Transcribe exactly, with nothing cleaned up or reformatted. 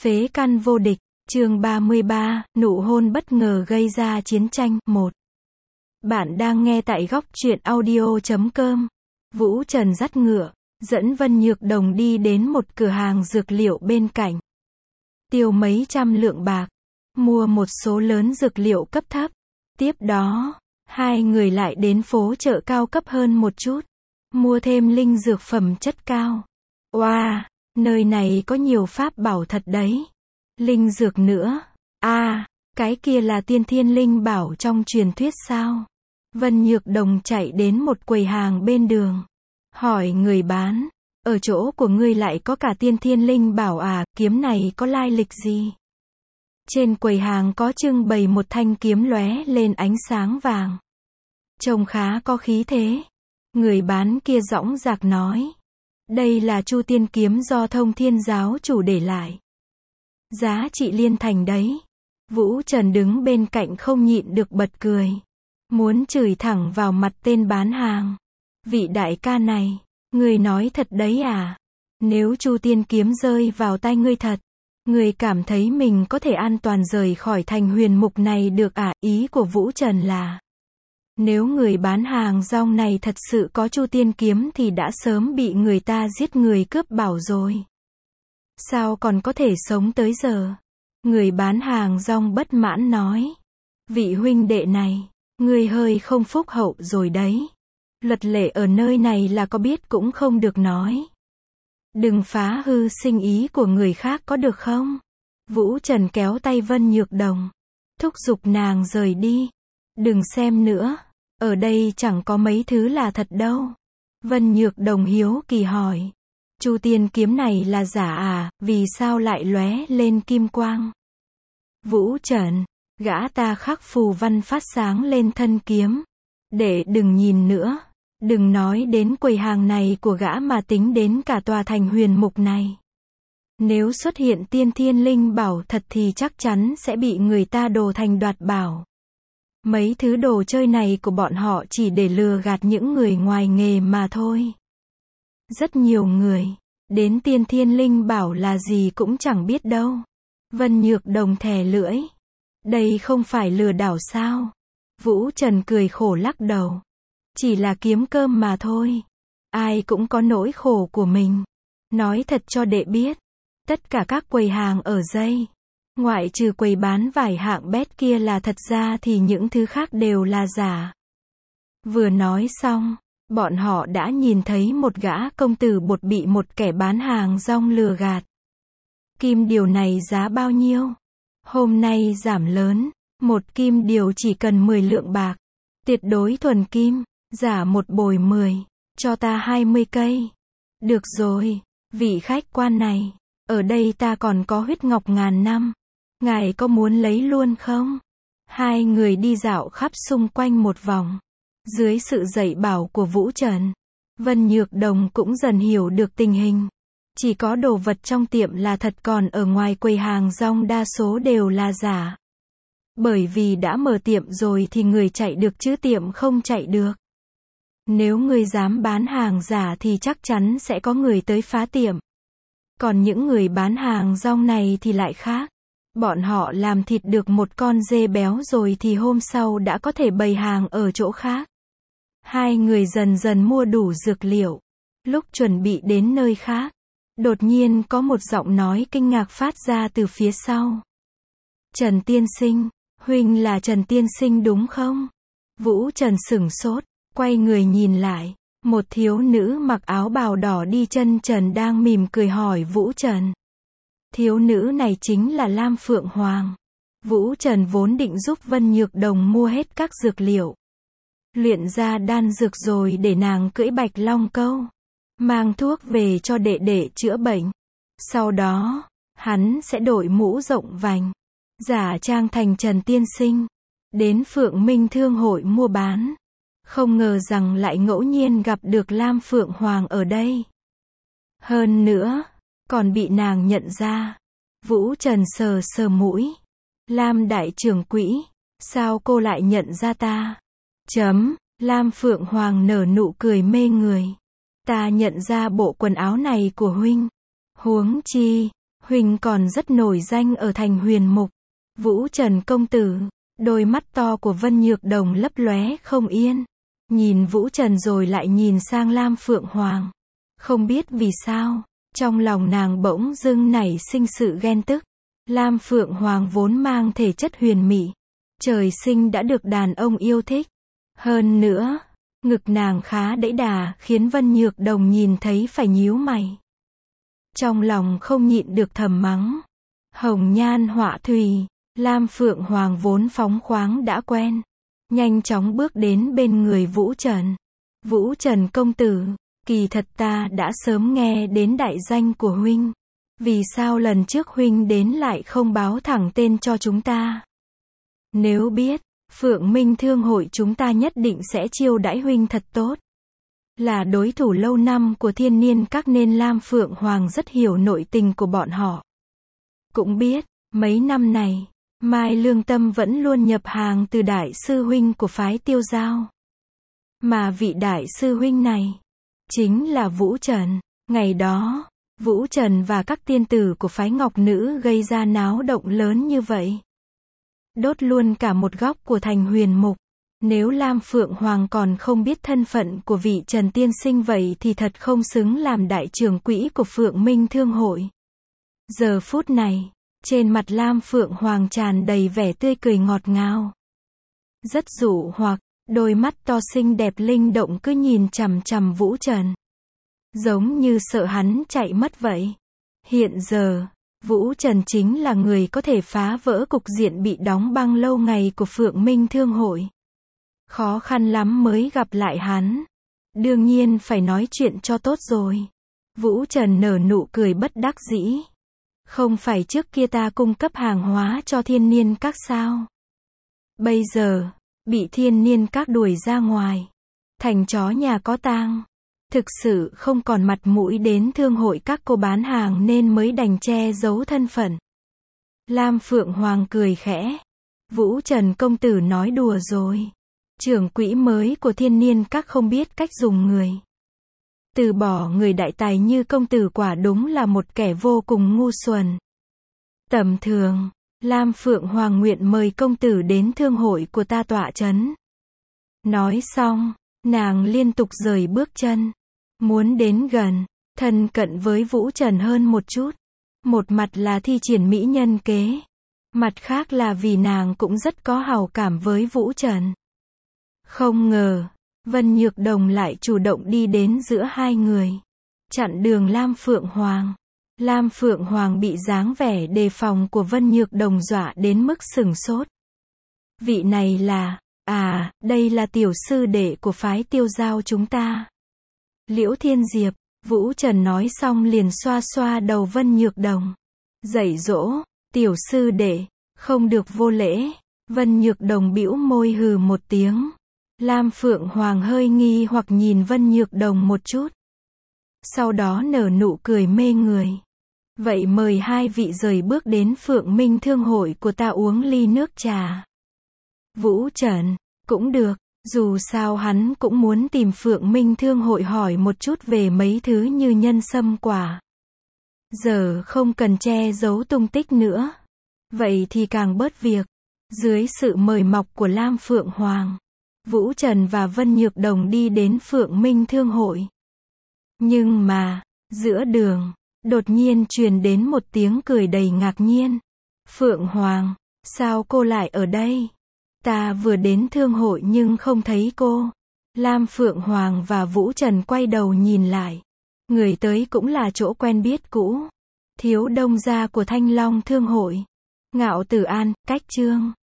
Phế căn vô địch, chương ba mươi ba, nụ hôn bất ngờ gây ra chiến tranh, một. Bạn đang nghe tại góc truyện audio chấm com. Vũ Trần dắt ngựa, dẫn Vân Nhược Đồng đi đến một cửa hàng dược liệu bên cạnh. Tiêu mấy trăm lượng bạc, mua một số lớn dược liệu cấp thấp. Tiếp đó, hai người lại đến phố chợ cao cấp hơn một chút, mua thêm linh dược phẩm chất cao. Wow, nơi này có nhiều pháp bảo thật đấy. Linh dược nữa. À, cái kia là tiên thiên linh bảo trong truyền thuyết sao? Vân Nhược Đồng chạy đến một quầy hàng bên đường, hỏi người bán, ở chỗ của ngươi lại có cả tiên thiên linh bảo à, kiếm này có lai lịch gì? Trên quầy hàng có trưng bày một thanh kiếm lóe lên ánh sáng vàng. Trông khá có khí thế. Người bán kia dõng dạc nói, đây là Chu Tiên kiếm do Thông Thiên giáo chủ để lại. Giá trị liên thành đấy. Vũ Trần đứng bên cạnh không nhịn được bật cười, muốn chửi thẳng vào mặt tên bán hàng. Vị đại ca này, người nói thật đấy à? Nếu Chu Tiên kiếm rơi vào tay ngươi thật, người cảm thấy mình có thể an toàn rời khỏi thành huyền mục này được à? Ý của Vũ Trần là, nếu người bán hàng rong này thật sự có Chu Tiên kiếm thì đã sớm bị người ta giết người cướp bảo rồi. Sao còn có thể sống tới giờ? Người bán hàng rong bất mãn nói, vị huynh đệ này, người hơi không phúc hậu rồi đấy. Luật lệ ở nơi này là có biết cũng không được nói. Đừng phá hư sinh ý của người khác có được không? Vũ Trần kéo tay Vân Nhược Đồng, thúc giục nàng rời đi. Đừng xem nữa, ở đây chẳng có mấy thứ là thật đâu. Vân Nhược Đồng hiếu kỳ hỏi, Chu Tiên kiếm này là giả à, vì sao lại lóe lên kim quang? Vũ Trần, gã ta khắc phù văn phát sáng lên thân kiếm. Để đừng nhìn nữa, đừng nói đến quầy hàng này của gã mà tính đến cả tòa thành huyền mục này. Nếu xuất hiện tiên thiên linh bảo thật thì chắc chắn sẽ bị người ta đồ thành đoạt bảo. Mấy thứ đồ chơi này của bọn họ chỉ để lừa gạt những người ngoài nghề mà thôi. Rất nhiều người, đến tiên thiên linh bảo là gì cũng chẳng biết đâu. Vân Nhược Đồng thè lưỡi. Đây không phải lừa đảo sao? Vũ Trần cười khổ lắc đầu. Chỉ là kiếm cơm mà thôi. Ai cũng có nỗi khổ của mình. Nói thật cho đệ biết, tất cả các quầy hàng ở đây, ngoại trừ quầy bán vải hạng bét kia là thật ra thì những thứ khác đều là giả. Vừa nói xong, bọn họ đã nhìn thấy một gã công tử bột bị một kẻ bán hàng rong lừa gạt. Kim điều này giá bao nhiêu? Hôm nay giảm lớn, một kim điều chỉ cần mười lượng bạc. Tuyệt đối thuần kim, giả một bồi mười, cho ta hai mươi cây. Được rồi, vị khách quan này, ở đây ta còn có huyết ngọc ngàn năm. Ngài có muốn lấy luôn không? Hai người đi dạo khắp xung quanh một vòng. Dưới sự dạy bảo của Vũ Trần, Vân Nhược Đồng cũng dần hiểu được tình hình. Chỉ có đồ vật trong tiệm là thật, còn ở ngoài quầy hàng rong đa số đều là giả. Bởi vì đã mở tiệm rồi thì người chạy được chứ tiệm không chạy được. Nếu người dám bán hàng giả thì chắc chắn sẽ có người tới phá tiệm. Còn những người bán hàng rong này thì lại khác. Bọn họ làm thịt được một con dê béo rồi thì hôm sau đã có thể bày hàng ở chỗ khác. Hai người dần dần mua đủ dược liệu. Lúc chuẩn bị đến nơi khác, đột nhiên có một giọng nói kinh ngạc phát ra từ phía sau. Trần tiên sinh, huynh là Trần tiên sinh đúng không? Vũ Trần sửng sốt, quay người nhìn lại. Một thiếu nữ mặc áo bào đỏ đi chân trần đang mỉm cười hỏi Vũ Trần. Thiếu nữ này chính là Lam Phượng Hoàng. Vũ Trần vốn định giúp Vân Nhược Đồng mua hết các dược liệu, luyện ra đan dược rồi để nàng cưỡi bạch long câu, mang thuốc về cho đệ đệ chữa bệnh. Sau đó, hắn sẽ đội mũ rộng vành, giả trang thành Trần tiên sinh, đến Phượng Minh Thương hội mua bán. Không ngờ rằng lại ngẫu nhiên gặp được Lam Phượng Hoàng ở đây. Hơn nữa, còn bị nàng nhận ra. Vũ Trần sờ sờ mũi. Lam đại trưởng quỹ, sao cô lại nhận ra ta? Chấm, Lam Phượng Hoàng nở nụ cười mê người. Ta nhận ra bộ quần áo này của huynh. Huống chi, huynh còn rất nổi danh ở thành Huyền Mục. Vũ Trần công tử, đôi mắt to của Vân Nhược Đồng lấp lóe không yên. Nhìn Vũ Trần rồi lại nhìn sang Lam Phượng Hoàng. Không biết vì sao, trong lòng nàng bỗng dưng nảy sinh sự ghen tức. Lam Phượng Hoàng vốn mang thể chất huyền mị, trời sinh đã được đàn ông yêu thích. Hơn nữa, ngực nàng khá đẫy đà khiến Vân Nhược Đồng nhìn thấy phải nhíu mày. Trong lòng không nhịn được thầm mắng. Hồng nhan họa thủy, Lam Phượng Hoàng vốn phóng khoáng đã quen. Nhanh chóng bước đến bên người Vũ Trần. Vũ Trần công tử, kỳ thật ta đã sớm nghe đến đại danh của huynh. Vì sao lần trước huynh đến lại không báo thẳng tên cho chúng ta? Nếu biết, Phượng Minh Thương hội chúng ta nhất định sẽ chiêu đãi huynh thật tốt. Là đối thủ lâu năm của Thiên Niên Các nên Lam Phượng Hoàng rất hiểu nội tình của bọn họ. Cũng biết, mấy năm này, Mai Lương Tâm vẫn luôn nhập hàng từ đại sư huynh của phái Tiêu Giao. Mà vị đại sư huynh này, chính là Vũ Trần. Ngày đó, Vũ Trần và các tiên tử của phái Ngọc Nữ gây ra náo động lớn như vậy. Đốt luôn cả một góc của thành Huyền Mục. Nếu Lam Phượng Hoàng còn không biết thân phận của vị Trần tiên sinh vậy thì thật không xứng làm đại trưởng quỹ của Phượng Minh Thương hội. Giờ phút này, trên mặt Lam Phượng Hoàng tràn đầy vẻ tươi cười ngọt ngào. Rất dụ hoặc, đôi mắt to xinh đẹp linh động cứ nhìn chằm chằm Vũ Trần. Giống như sợ hắn chạy mất vậy. Hiện giờ, Vũ Trần chính là người có thể phá vỡ cục diện bị đóng băng lâu ngày của Phượng Minh Thương hội. Khó khăn lắm mới gặp lại hắn. Đương nhiên phải nói chuyện cho tốt rồi. Vũ Trần nở nụ cười bất đắc dĩ. Không phải trước kia ta cung cấp hàng hóa cho Thiên Niên Các sao? Bây giờ, bị Thiên Niên Các đuổi ra ngoài. Thành chó nhà có tang. Thực sự không còn mặt mũi đến thương hội các cô bán hàng nên mới đành che giấu thân phận. Lam Phượng Hoàng cười khẽ. Vũ Trần công tử nói đùa rồi. Trưởng quỹ mới của Thiên Niên Các không biết cách dùng người. Từ bỏ người đại tài như công tử quả đúng là một kẻ vô cùng ngu xuẩn. Tầm thường, Lam Phượng Hoàng nguyện mời công tử đến thương hội của ta tọa chấn. Nói xong, nàng liên tục rời bước chân. Muốn đến gần, thân cận với Vũ Trần hơn một chút. Một mặt là thi triển mỹ nhân kế. Mặt khác là vì nàng cũng rất có hảo cảm với Vũ Trần. Không ngờ, Vân Nhược Đồng lại chủ động đi đến giữa hai người. Chặn đường Lam Phượng Hoàng. Lam Phượng Hoàng bị dáng vẻ đề phòng của Vân Nhược Đồng dọa đến mức sửng sốt. Vị này là, à, đây là tiểu sư đệ của phái Tiêu Giao chúng ta. Liễu Thiên Diệp, Vũ Trần nói xong liền xoa xoa đầu Vân Nhược Đồng. Dạy dỗ, tiểu sư đệ, không được vô lễ. Vân Nhược Đồng bĩu môi hừ một tiếng. Lam Phượng Hoàng hơi nghi hoặc nhìn Vân Nhược Đồng một chút. Sau đó nở nụ cười mê người. Vậy mời hai vị rời bước đến Phượng Minh Thương hội của ta uống ly nước trà. Vũ Trần, cũng được, dù sao hắn cũng muốn tìm Phượng Minh Thương hội hỏi một chút về mấy thứ như nhân sâm quả. Giờ không cần che giấu tung tích nữa. Vậy thì càng bớt việc. Dưới sự mời mọc của Lam Phượng Hoàng, Vũ Trần và Vân Nhược Đồng đi đến Phượng Minh Thương hội. Nhưng mà, giữa đường, đột nhiên truyền đến một tiếng cười đầy ngạc nhiên. Phượng Hoàng, sao cô lại ở đây? Ta vừa đến thương hội nhưng không thấy cô. Lam Phượng Hoàng và Vũ Trần quay đầu nhìn lại. Người tới cũng là chỗ quen biết cũ. Thiếu đông gia của Thanh Long Thương hội. Ngạo Tử An, Cách Trương.